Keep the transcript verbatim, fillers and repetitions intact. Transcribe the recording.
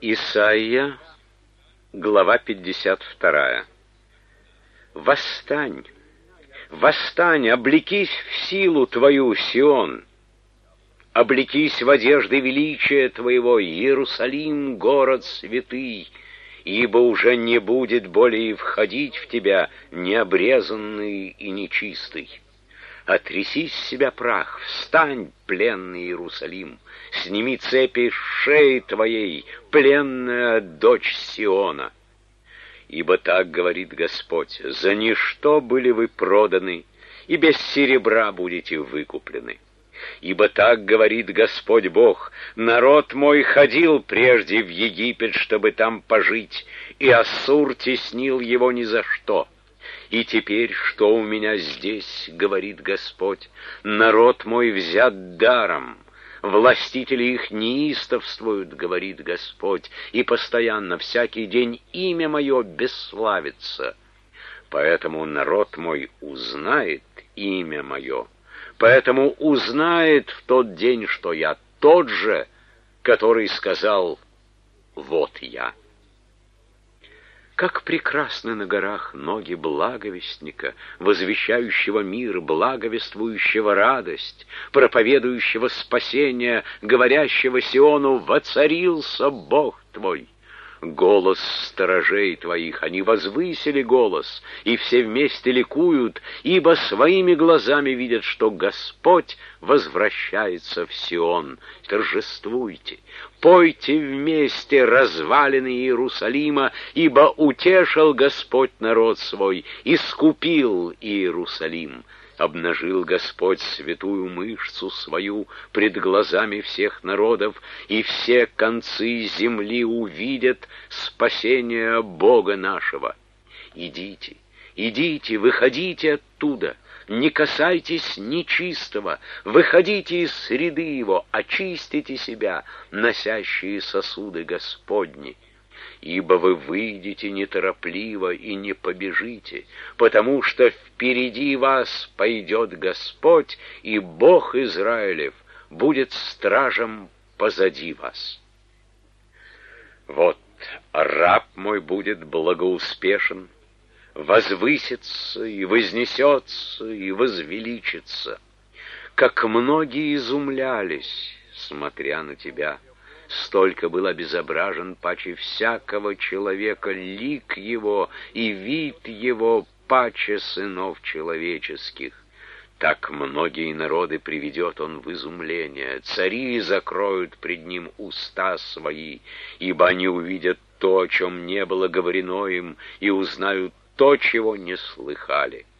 Исайя, глава пятьдесят вторая. «Восстань, восстань, облекись в силу твою, Сион, облекись в одежды величия твоего, Иерусалим, город святый, ибо уже не будет более входить в тебя необрезанный и нечистый. Отряси с себя прах, встань, пленный Иерусалим, сними цепи с шеи твоей, пленная дочь Сиона. Ибо так говорит Господь: за ничто были вы проданы, и без серебра будете выкуплены. Ибо так говорит Господь Бог: народ мой ходил прежде в Египет, чтобы там пожить, и Ассур теснил его ни за что. И теперь, что у меня здесь, говорит Господь, народ мой взят даром, властители их неистовствуют, говорит Господь, и постоянно, всякий день имя мое бесславится. Поэтому народ мой узнает имя мое, поэтому узнает в тот день, что я тот же, который сказал: вот я. Как прекрасны на горах ноги благовестника, возвещающего мир, благовествующего радость, проповедующего спасение, говорящего Сиону: воцарился Бог твой. Голос сторожей твоих, они возвысили голос, и все вместе ликуют, ибо своими глазами видят, что Господь возвращается в Сион. Торжествуйте, пойте вместе, развалины Иерусалима, ибо утешил Господь народ свой, искупил Иерусалим. Обнажил Господь святую мышцу свою пред глазами всех народов, и все концы земли увидят спасение Бога нашего. Идите, идите, выходите оттуда, не касайтесь нечистого, выходите из среды его, очистите себя, носящие сосуды Господни. Ибо вы выйдете неторопливо и не побежите, потому что впереди вас пойдет Господь, и Бог Израилев будет стражем позади вас. Вот раб мой будет благоуспешен, возвысится и вознесется и возвеличится, как многие изумлялись, смотря на тебя. Столько был обезображен паче всякого человека лик его и вид его паче сынов человеческих. Так многие народы приведет он в изумление, цари закроют пред ним уста свои, ибо они увидят то, о чем не было говорено им, и узнают то, чего не слыхали.